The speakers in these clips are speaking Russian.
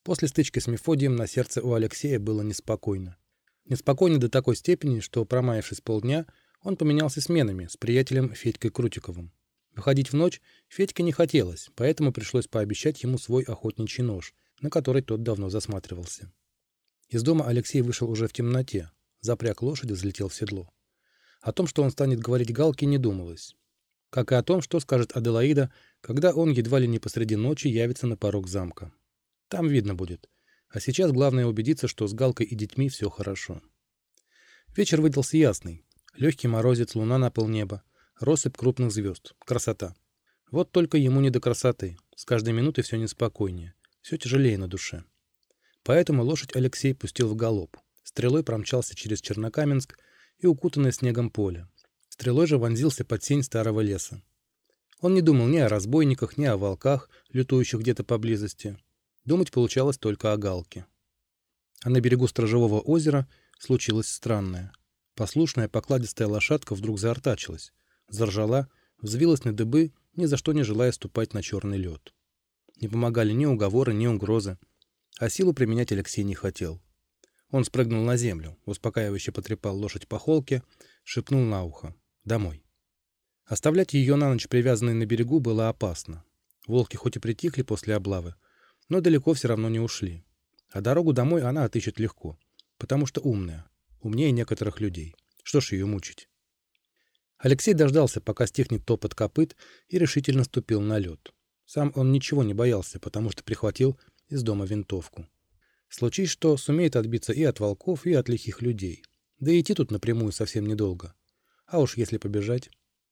После стычки с Мефодием на сердце у Алексея было неспокойно. Неспокойно до такой степени, что, промаявшись полдня, он поменялся сменами с приятелем Федькой Крутиковым. Выходить в ночь Федьке не хотелось, поэтому пришлось пообещать ему свой охотничий нож, на который тот давно засматривался. Из дома Алексей вышел уже в темноте, запряг лошадь и взлетел в седло. О том, что он станет говорить Галке, не думалось. Как и о том, что скажет Аделаида, когда он едва ли не посреди ночи явится на порог замка. Там видно будет. А сейчас главное убедиться, что с Галкой и детьми все хорошо. Вечер выдался ясный. Легкий морозец, луна на полнеба, россыпь крупных звезд. Красота. Вот только ему не до красоты. С каждой минутой все неспокойнее, все тяжелее на душе. Поэтому лошадь Алексей пустил в галоп. Стрелой промчался через Чернокаменск и укутанное снегом поле. Стрелой же вонзился под сень старого леса. Он не думал ни о разбойниках, ни о волках, лютующих где-то поблизости. Думать получалось только о Галке. А на берегу Сторожевого озера случилось странное. Послушная покладистая лошадка вдруг заортачилась, заржала, взвилась на дыбы, ни за что не желая ступать на черный лед. Не помогали ни уговоры, ни угрозы. А силу применять Алексей не хотел. Он спрыгнул на землю, успокаивающе потрепал лошадь по холке, шепнул на ухо: «Домой». Оставлять ее на ночь привязанной на берегу было опасно. Волки хоть и притихли после облавы, но далеко все равно не ушли. А дорогу домой она отыщет легко, потому что умная, умнее некоторых людей. Что ж ее мучить? Алексей дождался, пока стихнет топот копыт, и решительно ступил на лед. Сам он ничего не боялся, потому что прихватил из дома винтовку. Случись что, сумеет отбиться и от волков, и от лихих людей. Да и идти тут напрямую совсем недолго. А уж если побежать...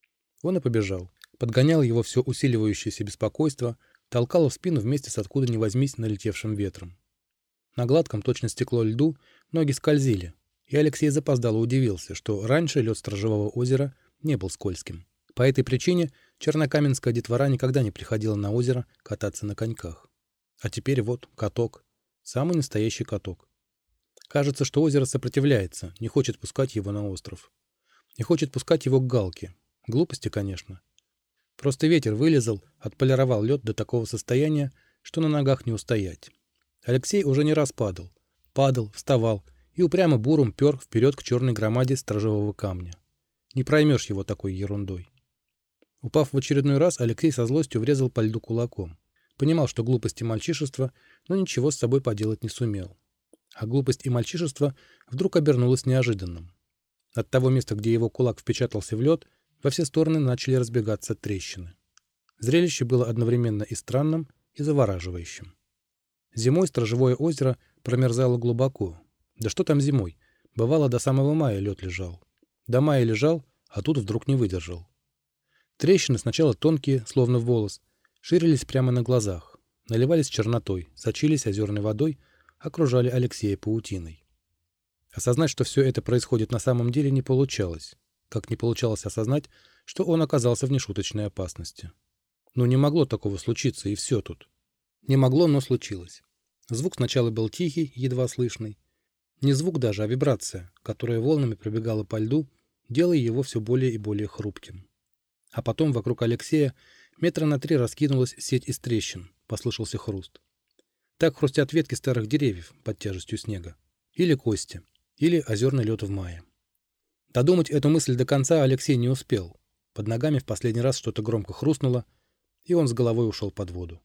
Он и побежал. Подгонял его все усиливающееся беспокойство, толкало в спину вместе с откуда ни возьмись налетевшим ветром. На гладком, точно стекло льду, ноги скользили, и Алексей запоздало удивился, что раньше лед Сторожевого озера не был скользким. По этой причине чернокаменская детвора никогда не приходила на озеро кататься на коньках. А теперь вот каток. Самый настоящий каток. Кажется, что озеро сопротивляется, не хочет пускать его на остров. Не хочет пускать его к Галке. Глупости, конечно. Просто ветер вылезал, отполировал лед до такого состояния, что на ногах не устоять. Алексей уже не раз падал. Падал, вставал и упрямо буром пер вперед к черной громаде сторожевого камня. Не проймешь его такой ерундой. Упав в очередной раз, Алексей со злостью врезал по льду кулаком. Понимал, что глупость и мальчишество, но ничего с собой поделать не сумел. А глупость и мальчишество вдруг обернулось неожиданным. От того места, где его кулак впечатался в лед, во все стороны начали разбегаться трещины. Зрелище было одновременно и странным, и завораживающим. Зимой Сторожевое озеро промерзало глубоко. Да что там зимой? Бывало, до самого мая лед лежал. До мая лежал, а тут вдруг не выдержал. Трещины, сначала тонкие, словно волос, ширились прямо на глазах, наливались чернотой, сочились озерной водой, окружали Алексея паутиной. Осознать, что все это происходит на самом деле, не получалось. Как не получалось осознать, что он оказался в нешуточной опасности. Ну, не могло такого случиться, и все тут. Не могло, но случилось. Звук сначала был тихий, едва слышный. Не звук даже, а вибрация, которая волнами пробегала по льду, делая его все более и более хрупким. А потом вокруг Алексея метра на 3 раскинулась сеть из трещин, послышался хруст. Так хрустят ветки старых деревьев под тяжестью снега. Или кости, или озерный лед в мае. Додумать эту мысль до конца Алексей не успел. Под ногами в последний раз что-то громко хрустнуло, и он с головой ушел под воду.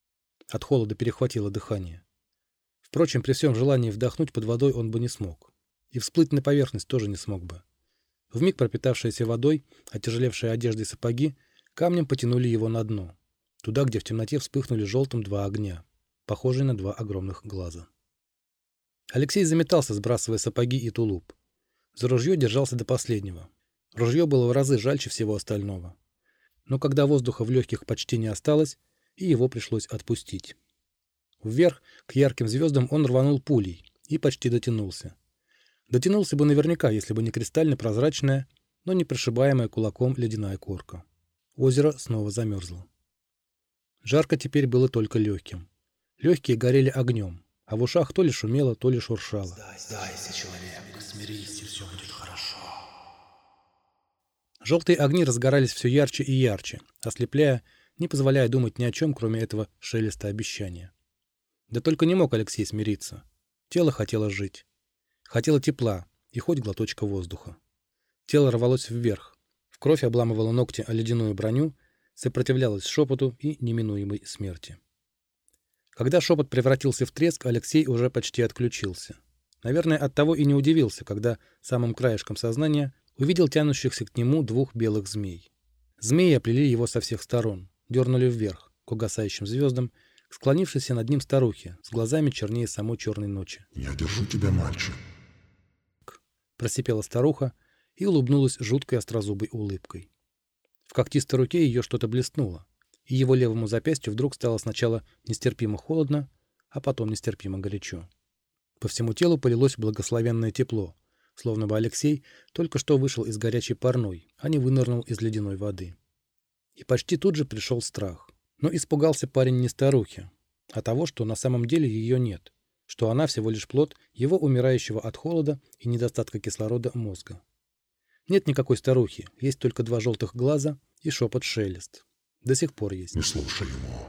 От холода перехватило дыхание. Впрочем, при всем желании вдохнуть под водой он бы не смог. И всплыть на поверхность тоже не смог бы. Вмиг пропитавшиеся водой, отяжелевшие одежды и сапоги, камнем потянули его на дно, туда, где в темноте вспыхнули желтым 2 огня, похожие на 2 огромных глаза. Алексей заметался, сбрасывая сапоги и тулуп. За ружье держался до последнего. Ружье было в разы жальче всего остального. Но когда воздуха в легких почти не осталось, и его пришлось отпустить. Вверх, к ярким звездам, он рванул пулей и почти дотянулся. Дотянулся бы наверняка, если бы не кристально прозрачная, но не прошибаемая кулаком ледяная корка. Озеро снова замерзло. Жарко теперь было только легким. Легкие горели огнем, а в ушах то ли шумело, то ли шуршало. Сдайся, человек, смирись, и все будет хорошо. Желтые огни разгорались все ярче и ярче, ослепляя, не позволяя думать ни о чем, кроме этого шелеста обещания. Да только не мог Алексей смириться. Тело хотело жить. Хотело тепла и хоть глоточка воздуха. Тело рвалось вверх. В кровь обламывало ногти о ледяную броню, сопротивлялось шепоту и неминуемой смерти. Когда шепот превратился в треск, Алексей уже почти отключился. Наверное, оттого и не удивился, когда самым краешком сознания увидел тянущихся к нему двух белых змей. Змеи оплели его со всех сторон, дернули вверх, к угасающим звездам, к склонившейся над ним старухе, с глазами чернее самой черной ночи. «Я держу тебя, мальчик!» Просипела старуха и улыбнулась жуткой острозубой улыбкой. В когтистой руке ее что-то блеснуло, и его левому запястью вдруг стало сначала нестерпимо холодно, а потом нестерпимо горячо. По всему телу полилось благословенное тепло, словно бы Алексей только что вышел из горячей парной, а не вынырнул из ледяной воды. И почти тут же пришел страх. Но испугался парень не старухи, а того, что на самом деле ее нет, что она всего лишь плод его умирающего от холода и недостатка кислорода мозга. Нет никакой старухи, есть только два желтых глаза и шепот-шелест. До сих пор есть. «Не слушай его!»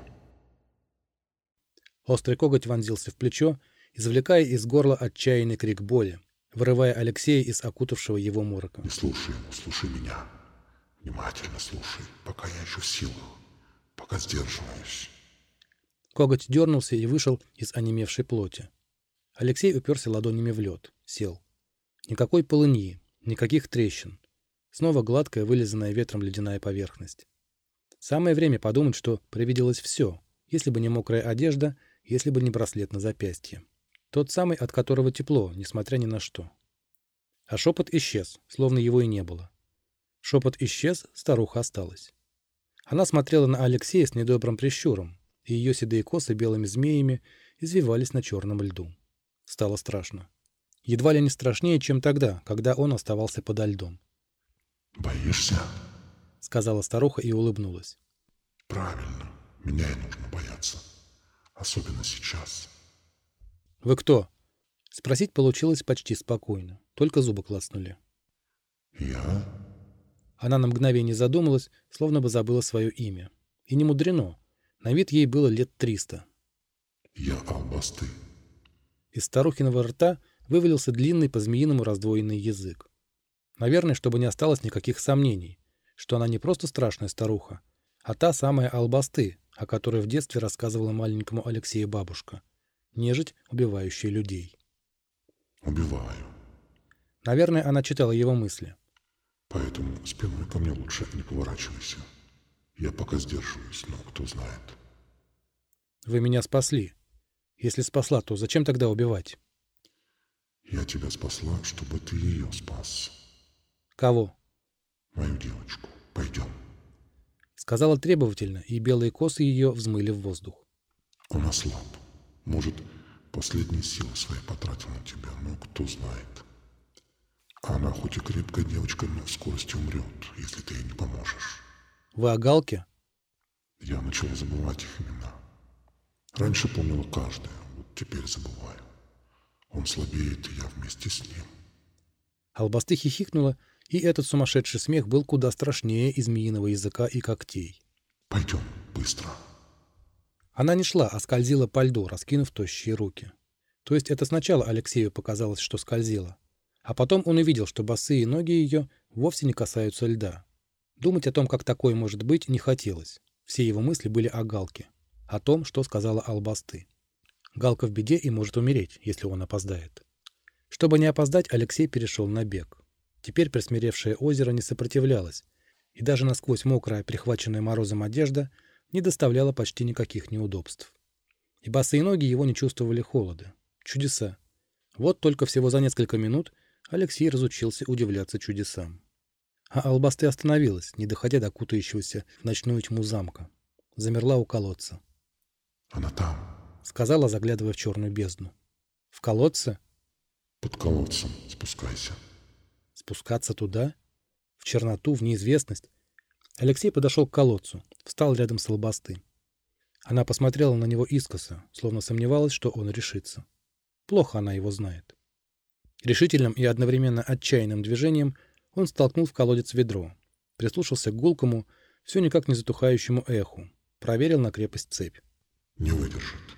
Острый коготь вонзился в плечо, извлекая из горла отчаянный крик боли, вырывая Алексея из окутавшего его морока. «Не слушай его, слушай меня. Внимательно слушай, пока я еще в силах, пока сдерживаюсь». Коготь дернулся и вышел из онемевшей плоти. Алексей уперся ладонями в лед, сел. Никакой полыньи, никаких трещин. Снова гладкая, вылизанная ветром ледяная поверхность. Самое время подумать, что привиделось все, если бы не мокрая одежда, если бы не браслет на запястье. Тот самый, от которого тепло, несмотря ни на что. А шепот исчез, словно его и не было. Шепот исчез, старуха осталась. Она смотрела на Алексея с недобрым прищуром, и ее седые косы белыми змеями извивались на черном льду. Стало страшно. Едва ли не страшнее, чем тогда, когда он оставался подо льдом. «Боишься?» — сказала старуха и улыбнулась. «Правильно. Меня и нужно бояться. Особенно сейчас». «Вы кто?» Спросить получилось почти спокойно, только зубы клацнули. «Я?» Она на мгновение задумалась, словно бы забыла свое имя. И не мудрено. На вид ей было лет 300. «Я Албасты». Из старухиного рта вывалился длинный по-змеиному раздвоенный язык. Наверное, чтобы не осталось никаких сомнений, что она не просто страшная старуха, а та самая Албасты, о которой в детстве рассказывала маленькому Алексею бабушка. Нежить, убивающая людей. «Убиваю. Наверное, она читала его мысли. Поэтому спиной ко мне лучше не поворачивайся. Я пока сдерживаюсь, но кто знает». Вы меня спасли. Если спасла, то зачем тогда убивать? «Я тебя спасла, чтобы ты ее спас. Кого? Мою девочку. Пойдем». Сказала требовательно, и белые косы ее взмыли в воздух. «Он ослаб. Может, последние силы свои потратил на тебя, но кто знает. Она хоть и крепкая девочка, но в скорости умрет, если ты ей не поможешь». Вы о Галке? Я начал забывать их имена. Раньше помнила каждое, вот теперь забываю. Он слабеет, и я вместе с ним. Албасты хихикнула, и этот сумасшедший смех был куда страшнее и змеиного языка и когтей. «Пойдем, быстро». Она не шла, а скользила по льду, раскинув тощие руки. То есть это сначала Алексею показалось, что скользила. А потом он увидел, что босые ноги ее вовсе не касаются льда. Думать о том, как такое может быть, не хотелось. Все его мысли были о Галке. О том, что сказала Албасты. Галка в беде и может умереть, если он опоздает. Чтобы не опоздать, Алексей перешел на бег. Теперь присмиревшее озеро не сопротивлялось, и даже насквозь мокрая, прихваченная морозом одежда не доставляла почти никаких неудобств. И босые ноги его не чувствовали холода. Чудеса. Вот только всего за несколько минут Алексей разучился удивляться чудесам. А Албасты остановилась, не доходя до кутающегося в ночную тьму замка. Замерла у колодца. «Она там», — сказала, заглядывая в черную бездну. «В колодце? под колодцем. Спускайся». Спускаться туда? В черноту, в неизвестность? Алексей подошел к колодцу, встал рядом с Албасты. Она посмотрела на него искоса, словно сомневалась, что он решится. Плохо она его знает. Решительным и одновременно отчаянным движением он столкнул в колодец ведро, прислушался к гулкому, все никак не затухающему эху, проверил на крепость цепь. «Не выдержит».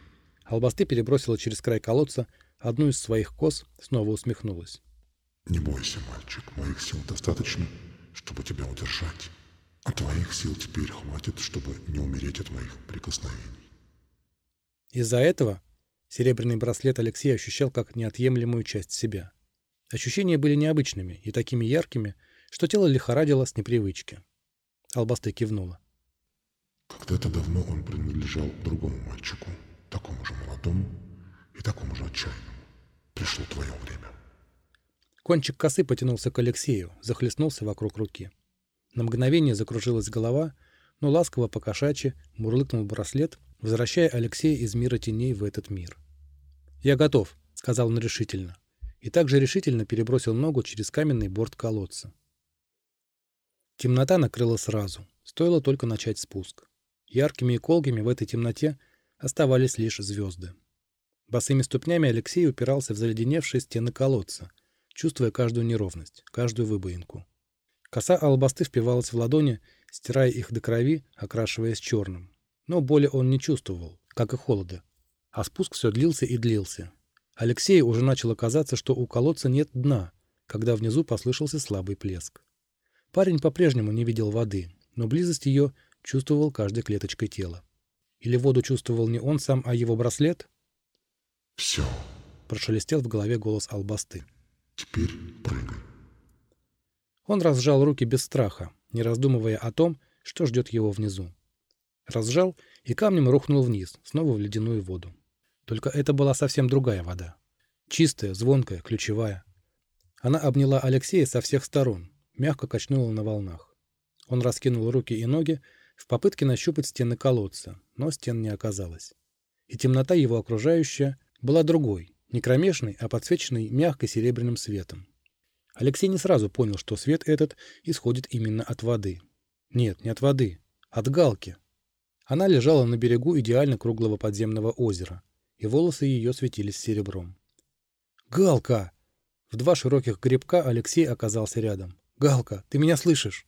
Албасты перебросила через край колодца одну из своих кос, снова усмехнулась. Не бойся, мальчик, моих сил достаточно, чтобы тебя удержать. А твоих сил теперь хватит, чтобы не умереть от моих прикосновений. Из-за этого серебряный браслет Алексей ощущал как неотъемлемую часть себя. Ощущения были необычными и такими яркими, что тело лихорадило с непривычки. Албасты кивнула. Когда-то давно он принадлежал другому мальчику, такому же молодому и такому же отчаянному. Пришло твое время. Кончик косы потянулся к Алексею, захлестнулся вокруг руки. На мгновение закружилась голова, но ласково по-кошачьи мурлыкнул браслет, возвращая Алексея из мира теней в этот мир. «Я готов», — сказал он решительно, и также решительно перебросил ногу через каменный борт колодца. Темнота накрыла сразу, стоило только начать спуск. Яркими и колкими в этой темноте оставались лишь звезды. Босыми ступнями Алексей упирался в заледеневшие стены колодца, чувствуя каждую неровность, каждую выбоинку. Коса албасты впивалась в ладони, стирая их до крови, окрашиваясь черным. Но боли он не чувствовал, как и холода. А спуск все длился и длился. Алексею уже начало казаться, что у колодца нет дна, когда внизу послышался слабый плеск. Парень по-прежнему не видел воды, но близость ее чувствовал каждой клеточкой тела. Или воду чувствовал не он сам, а его браслет? «Все, Прошелестел в голове голос албасты. теперь прыгай». Он разжал руки без страха, не раздумывая о том, что ждет его внизу. Разжал и камнем рухнул вниз, снова в ледяную воду. Только это была совсем другая вода. Чистая, звонкая, ключевая. Она обняла Алексея со всех сторон, мягко качнула на волнах. Он раскинул руки и ноги в попытке нащупать стены колодца, но стен не оказалось. И темнота его окружающая была другой, не кромешной, а подсвеченной мягко серебряным светом. Алексей не сразу понял, что свет этот исходит именно от воды. Нет, не от воды, от Галки. Она лежала на берегу идеально круглого подземного озера, и волосы ее светились серебром. «Галка!» В два широких гребка Алексей оказался рядом. «Галка, ты меня слышишь?»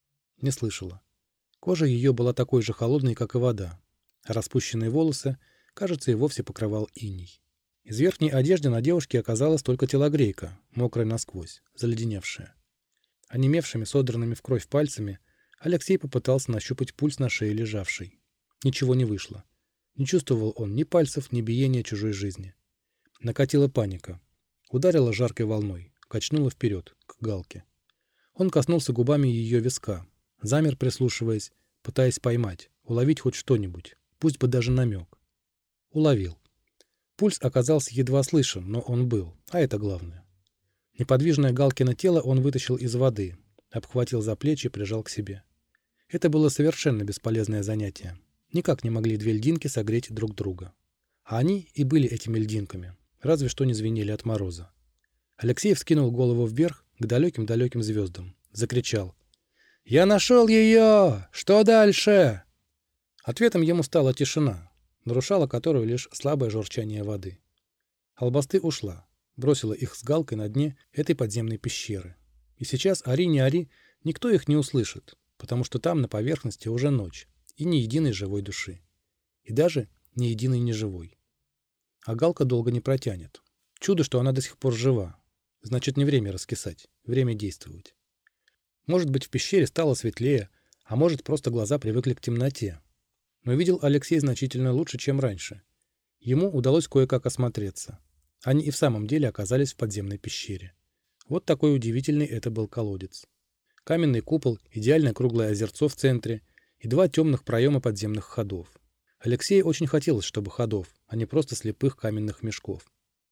Не слышала. Кожа ее была такой же холодной, как и вода, а распущенные волосы, кажется, и вовсе покрывал иней. Из верхней одежды на девушке оказалась только телогрейка, мокрая насквозь, заледеневшая. Онемевшими, содранными в кровь пальцами Алексей попытался нащупать пульс на шее лежавшей. Ничего не вышло. Не чувствовал он ни пальцев, ни биения чужой жизни. Накатила паника. Ударила жаркой волной, качнула вперед, к Галке. Он коснулся губами ее виска, замер, прислушиваясь, пытаясь поймать, уловить хоть что-нибудь, пусть бы даже намек. Уловил. Пульс оказался едва слышен, но он был, а это главное. Неподвижное Галкино тело он вытащил из воды, обхватил за плечи и прижал к себе. Это было совершенно бесполезное занятие. Никак не могли две льдинки согреть друг друга. А они и были этими льдинками, разве что не звенели от мороза. Алексей вскинул голову вверх к далеким-далеким звездам, закричал: «Я нашел ее! Что дальше?» Ответом ему стала тишина, нарушало которую лишь слабое журчание воды. Албасты ушла, бросила их с Галкой на дне этой подземной пещеры. И сейчас, ори не ори, никто их не услышит, потому что там на поверхности уже ночь, и ни единой живой души. И даже ни единой неживой. А Галка долго не протянет. Чудо, что она до сих пор жива. Значит, не время раскисать, время действовать. Может быть, в пещере стало светлее, а может, просто глаза привыкли к темноте. Но видел Алексей значительно лучше, чем раньше. Ему удалось кое-как осмотреться. Они и в самом деле оказались в подземной пещере. Вот такой удивительный это был колодец. Каменный купол, идеально круглое озерцо в центре и два темных проема подземных ходов. Алексею очень хотелось, чтобы ходов, а не просто слепых каменных мешков.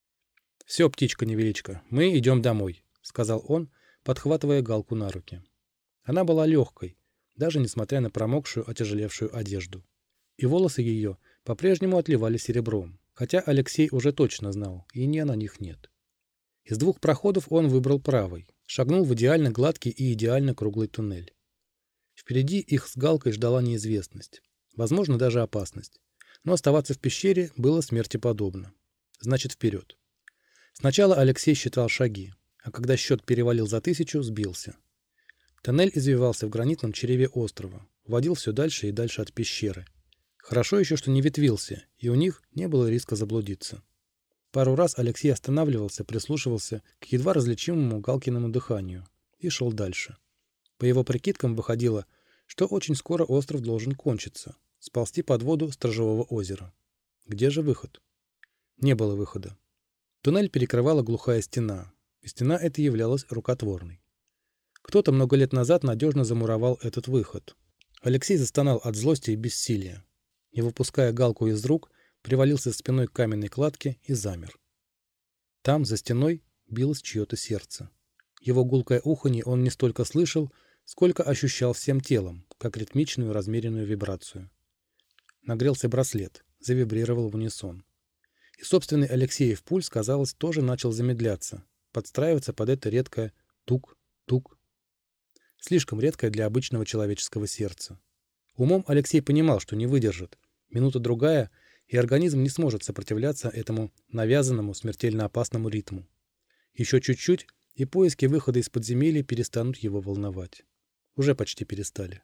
«Все, птичка-невеличка, мы идем домой», — сказал он, подхватывая Галку на руки. Она была легкой, даже несмотря на промокшую, отяжелевшую одежду. И волосы ее по-прежнему отливали серебром, хотя Алексей уже точно знал, иния на них нет. Из двух проходов он выбрал правый, шагнул в идеально гладкий и идеально круглый туннель. Впереди их с Галкой ждала неизвестность, возможно, даже опасность. Но оставаться в пещере было смерти подобно. Значит, вперед. Сначала Алексей считал шаги, а когда счет перевалил за 1000, сбился. Тоннель извивался в гранитном чреве острова, водил все дальше и дальше от пещеры. Хорошо еще, что не ветвился, и у них не было риска заблудиться. Пару раз Алексей останавливался, прислушивался к едва различимому Галкиному дыханию и шел дальше. По его прикидкам выходило, что очень скоро остров должен кончиться, сползти под воду Сторожевого озера. Где же выход? Не было выхода. Туннель перекрывала глухая стена, и стена эта являлась рукотворной. Кто-то много лет назад надежно замуровал этот выход. Алексей застонал от злости и бессилия. Не выпуская Галку из рук, привалился спиной к каменной кладке и замер. Там, за стеной, билось чье-то сердце. Его гулкое уханье он не столько слышал, сколько ощущал всем телом, как ритмичную размеренную вибрацию. Нагрелся браслет, завибрировал в унисон. И собственный Алексеев пульс, казалось, тоже начал замедляться, подстраиваться под это редкое тук-тук. Слишком редкое для обычного человеческого сердца. Умом Алексей понимал, что не выдержит. Минута-другая, и организм не сможет сопротивляться этому навязанному, смертельно опасному ритму. Еще чуть-чуть, и поиски выхода из подземелья перестанут его волновать. Уже почти перестали.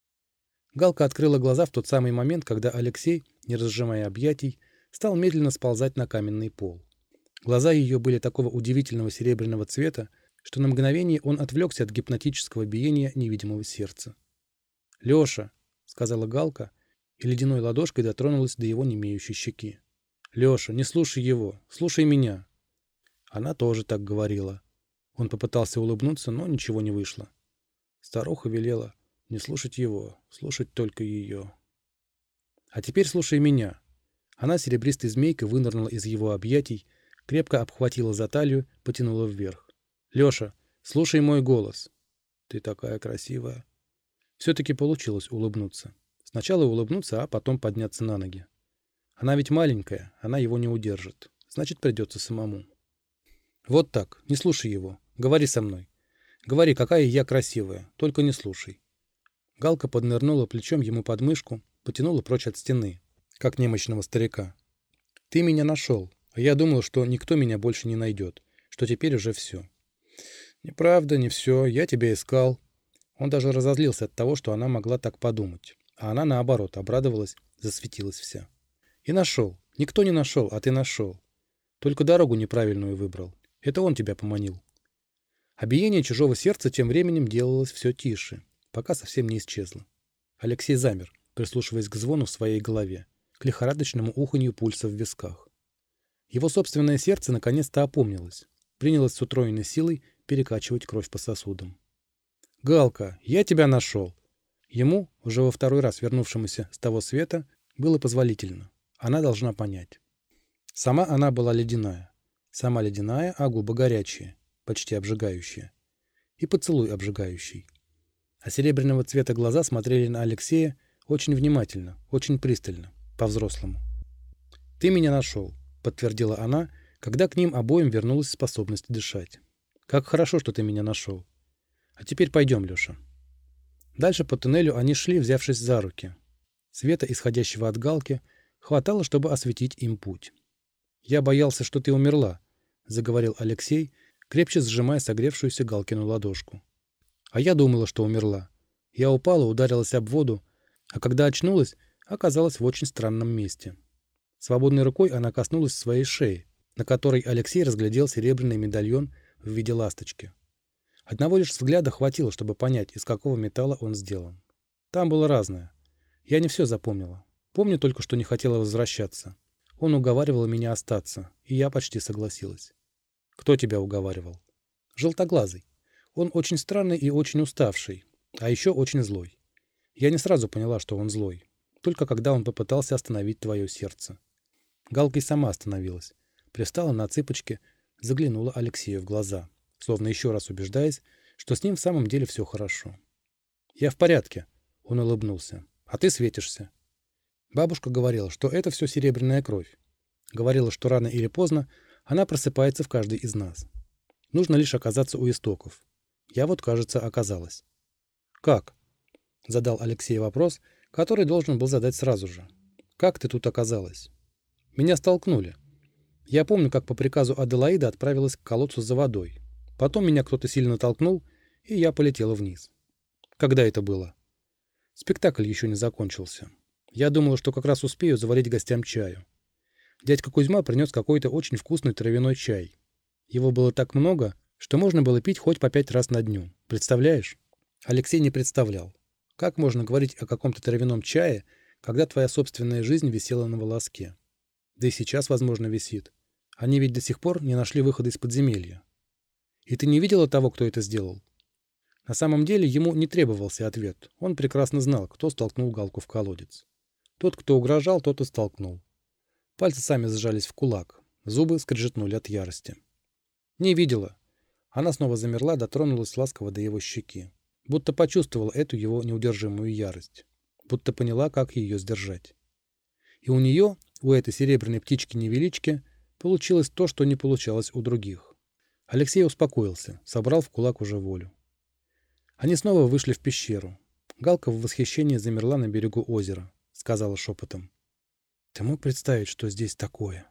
Галка открыла глаза в тот самый момент, когда Алексей, не разжимая объятий, стал медленно сползать на каменный пол. Глаза ее были такого удивительного серебряного цвета, что на мгновение он отвлекся от гипнотического биения невидимого сердца. «Леша!» — сказала Галка, и ледяной ладошкой дотронулась до его немеющей щеки. «Леша, не слушай его, слушай меня!» Она тоже так говорила. Он попытался улыбнуться, но ничего не вышло. Старуха велела не слушать его, слушать только ее. «А теперь слушай меня!» Она серебристой змейкой вынырнула из его объятий, крепко обхватила за талию, потянула вверх. «Леша, слушай мой голос!» «Ты такая красивая!» Все-таки получилось улыбнуться. Сначала улыбнуться, а потом подняться на ноги. Она ведь маленькая, она его не удержит. Значит, придется самому. Вот так, не слушай его. Говори со мной. Говори, какая я красивая, только не слушай. Галка поднырнула плечом ему под мышку, потянула прочь от стены, как немощного старика. Ты меня нашел, а я думал, что никто меня больше не найдет, что теперь уже все. Неправда, не все, я тебя искал. Он даже разозлился от того, что она могла так подумать. А она, наоборот, обрадовалась, засветилась вся. И нашел. Никто не нашел, а ты нашел. Только дорогу неправильную выбрал. Это он тебя поманил. А биение чужого сердца тем временем делалось все тише, пока совсем не исчезло. Алексей замер, прислушиваясь к звону в своей голове, к лихорадочному уханью пульса в висках. Его собственное сердце наконец-то опомнилось, принялось с утроенной силой перекачивать кровь по сосудам. «Галка, я тебя нашел!» Ему, уже во второй раз вернувшемуся с того света, было позволительно. Она должна понять. Сама она была ледяная. Сама ледяная, а губы горячие, почти обжигающие. И поцелуй обжигающий. А серебряного цвета глаза смотрели на Алексея очень внимательно, очень пристально, по-взрослому. «Ты меня нашел», — подтвердила она, когда к ним обоим вернулась способность дышать. «Как хорошо, что ты меня нашел. А теперь пойдем, Леша». Дальше по туннелю они шли, взявшись за руки. Света, исходящего от Галки, хватало, чтобы осветить им путь. «Я боялся, что ты умерла», — заговорил Алексей, крепче сжимая согревшуюся Галкину ладошку. «А я думала, что умерла. Я упала, ударилась об воду, а когда очнулась, оказалась в очень странном месте». Свободной рукой она коснулась своей шеи, на которой Алексей разглядел серебряный медальон в виде ласточки. Одного лишь взгляда хватило, чтобы понять, из какого металла он сделан. Там было разное. Я не все запомнила. Помню только, что не хотела возвращаться. Он уговаривал меня остаться, и я почти согласилась. Кто тебя уговаривал? Желтоглазый. Он очень странный и очень уставший, а еще очень злой. Я не сразу поняла, что он злой, только когда он попытался остановить твое сердце. Галка и сама остановилась, пристала на цыпочки, заглянула Алексею в глаза, словно еще раз убеждаясь, что с ним в самом деле все хорошо. «Я в порядке», — он улыбнулся, — «а ты светишься». Бабушка говорила, что это все серебряная кровь. Говорила, что рано или поздно она просыпается в каждой из нас. Нужно лишь оказаться у истоков. Я вот, кажется, оказалась. «Как?» — задал Алексей вопрос, который должен был задать сразу же. «Как ты тут оказалась?» «Меня столкнули. Я помню, как по приказу Аделаиды отправилась к колодцу за водой. Потом меня кто-то сильно толкнул, и я полетела вниз». «Когда это было?» «Спектакль еще не закончился. Я думала, что как раз успею заварить гостям чаю. Дядька Кузьма принес какой-то очень вкусный травяной чай. Его было так много, что можно было пить хоть по 5 раз на дню. Представляешь? Алексей не представлял. Как можно говорить о каком-то травяном чае, когда твоя собственная жизнь висела на волоске? Да и сейчас, возможно, висит. Они ведь до сих пор не нашли выхода из подземелья. И ты не видела того, кто это сделал? На самом деле ему не требовался ответ. Он прекрасно знал, кто столкнул Галку в колодец. Тот, кто угрожал, тот и столкнул. Пальцы сами сжались в кулак. Зубы скрежетнули от ярости. Не видела. Она снова замерла, дотронулась ласково до его щеки. Будто почувствовала эту его неудержимую ярость. Будто поняла, как ее сдержать. И у нее, у этой серебряной птички-невелички, получилось то, что не получалось у других. Алексей успокоился, собрал в кулак уже волю. Они снова вышли в пещеру. Галка в восхищении замерла на берегу озера. Сказала шепотом. «Ты мог представить, что здесь такое?»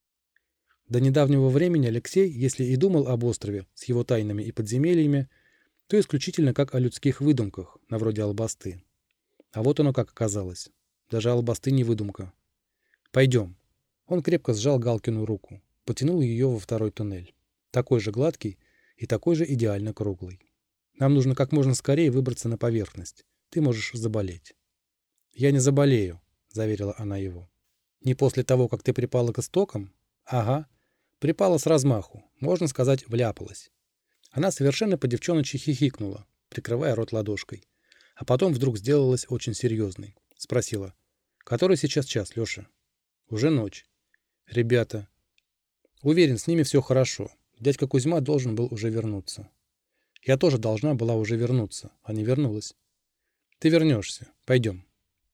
До недавнего времени Алексей, если и думал об острове с его тайнами и подземельями, то исключительно как о людских выдумках, на вроде Албасты. А вот оно как оказалось. Даже Албасты не выдумка. «Пойдем». Он крепко сжал Галкину руку, потянул ее во второй туннель. Такой же гладкий и такой же идеально круглый. «Нам нужно как можно скорее выбраться на поверхность. Ты можешь заболеть». «Я не заболею», — заверила она его. «Не после того, как ты припала к истокам?» «Ага. Припала с размаху. Можно сказать, вляпалась». Она совершенно по-девчоночи хихикнула, прикрывая рот ладошкой. А потом вдруг сделалась очень серьезной. Спросила. «Который сейчас час, Леша?» «Уже ночь». «Ребята...» «Уверен, с ними все хорошо. Дядька Кузьма должен был уже вернуться». «Я тоже должна была уже вернуться, а не вернулась». «Ты вернешься. Пойдем».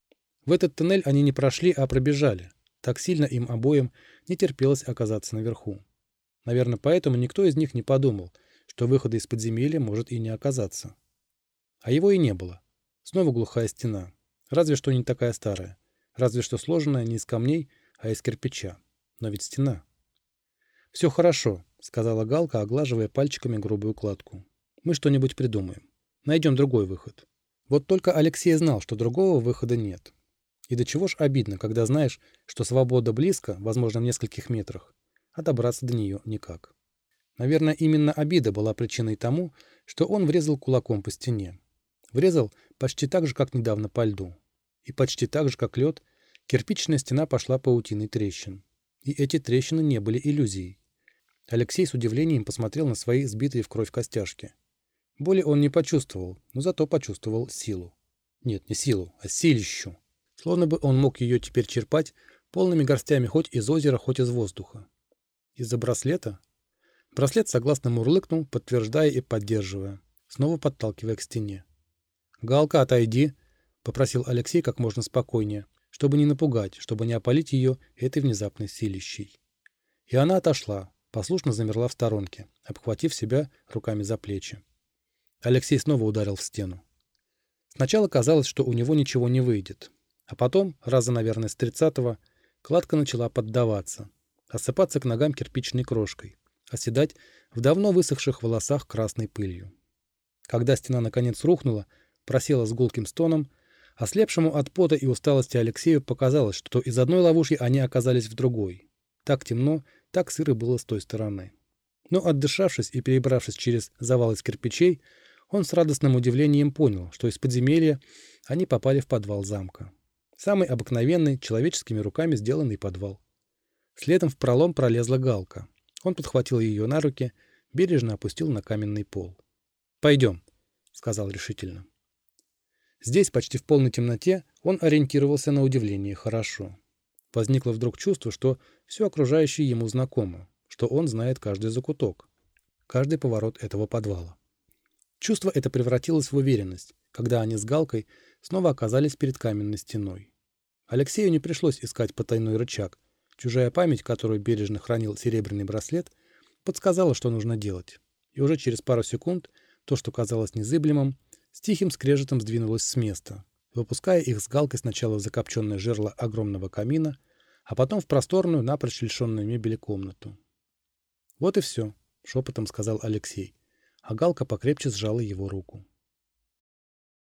В этот туннель они не прошли, а пробежали. Так сильно им обоим не терпелось оказаться наверху. Наверное, поэтому никто из них не подумал, что выхода из подземелья может и не оказаться. А его и не было. Снова глухая стена. Разве что не такая старая. Разве что сложенная не из камней, а из кирпича. Но ведь стена. «Все хорошо», — сказала Галка, оглаживая пальчиками грубую кладку. «Мы что-нибудь придумаем. Найдем другой выход». Вот только Алексей знал, что другого выхода нет. И до чего ж обидно, когда знаешь, что свобода близко, возможно, в нескольких метрах, а добраться до нее никак. Наверное, именно обида была причиной тому, что он врезал кулаком по стене. Врезал почти так же, как недавно по льду. И почти так же, как лед, кирпичная стена пошла паутиной трещин. И эти трещины не были иллюзией. Алексей с удивлением посмотрел на свои сбитые в кровь костяшки. Боли он не почувствовал, но зато почувствовал силу. Нет, не силу, а силищу. Словно бы он мог ее теперь черпать полными горстями хоть из озера, хоть из воздуха. Из-за браслета? Браслет согласно мурлыкнул, подтверждая и поддерживая, снова подталкивая к стене. «Галка, отойди!» — попросил Алексей как можно спокойнее, чтобы не напугать, чтобы не опалить ее этой внезапной силищей. И она отошла, послушно замерла в сторонке, обхватив себя руками за плечи. Алексей снова ударил в стену. Сначала казалось, что у него ничего не выйдет. А потом, раза, наверное, с 30-го, кладка начала поддаваться, осыпаться к ногам кирпичной крошкой, оседать в давно высохших волосах красной пылью. Когда стена наконец рухнула, просела с гулким стоном, ослепшему от пота и усталости Алексею показалось, что из одной ловушки они оказались в другой. Так темно, так сыро было с той стороны. Но отдышавшись и перебравшись через завал из кирпичей, он с радостным удивлением понял, что из подземелья они попали в подвал замка. Самый обыкновенный, человеческими руками сделанный подвал. Следом в пролом пролезла Галка. Он подхватил ее на руки, бережно опустил на каменный пол. «Пойдем», — сказал решительно. Здесь, почти в полной темноте, он ориентировался на удивление хорошо. Возникло вдруг чувство, что все окружающее ему знакомо, что он знает каждый закуток, каждый поворот этого подвала. Чувство это превратилось в уверенность, когда они с Галкой снова оказались перед каменной стеной. Алексею не пришлось искать потайной рычаг. Чужая память, которую бережно хранил серебряный браслет, подсказала, что нужно делать. И уже через пару секунд то, что казалось незыблемым, с тихим скрежетом сдвинулось с места, выпуская их с Галкой сначала в закопченное жерло огромного камина, а потом в просторную, напрочь лишенную мебели комнату. «Вот и все», — шепотом сказал Алексей, а Галка покрепче сжала его руку.